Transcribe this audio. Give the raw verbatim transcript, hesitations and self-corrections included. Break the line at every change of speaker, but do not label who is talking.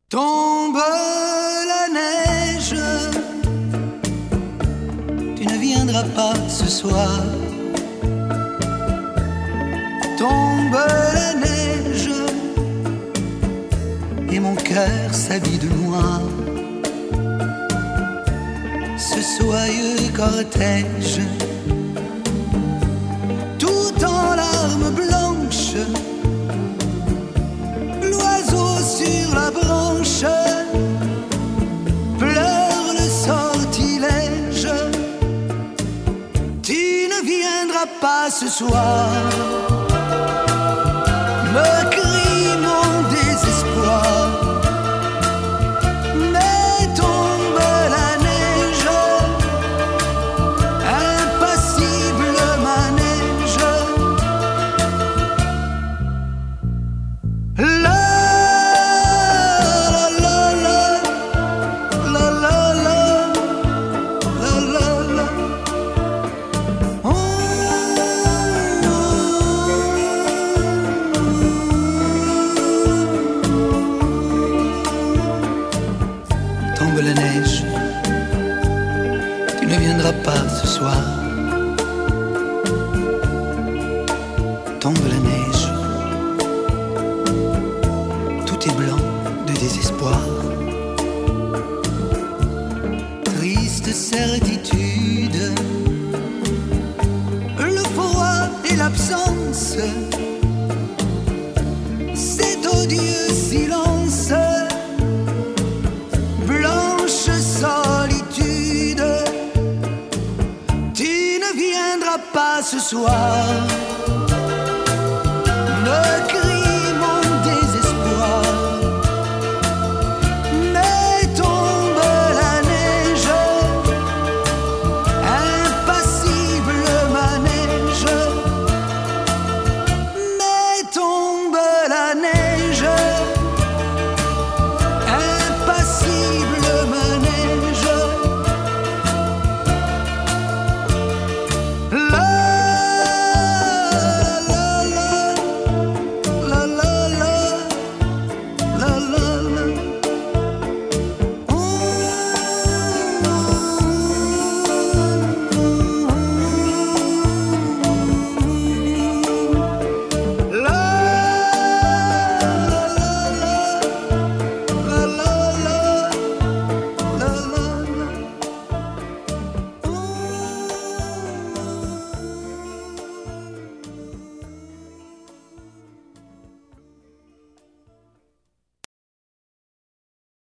Tombe la neige, tu ne viendras pas ce soir. Tombe la neige, et mon cœur s'habille de noir. Ce soyeux cortège, tout en larmes blanches, l'oiseau sur la branche pleure le sortilège. Tu ne viendras pas ce soir, me crie mon désespoir. Mais tombe la neige, impassible manège. La la la la la la la la la la. Oh, tombe la neige, tu ne viendras pas ce soir. Tombe la neige, tout est blanc de désespoir. Triste certitude, le froid et l'absence, cet odieux silence. Blanche solitude, tu ne viendras pas ce soir.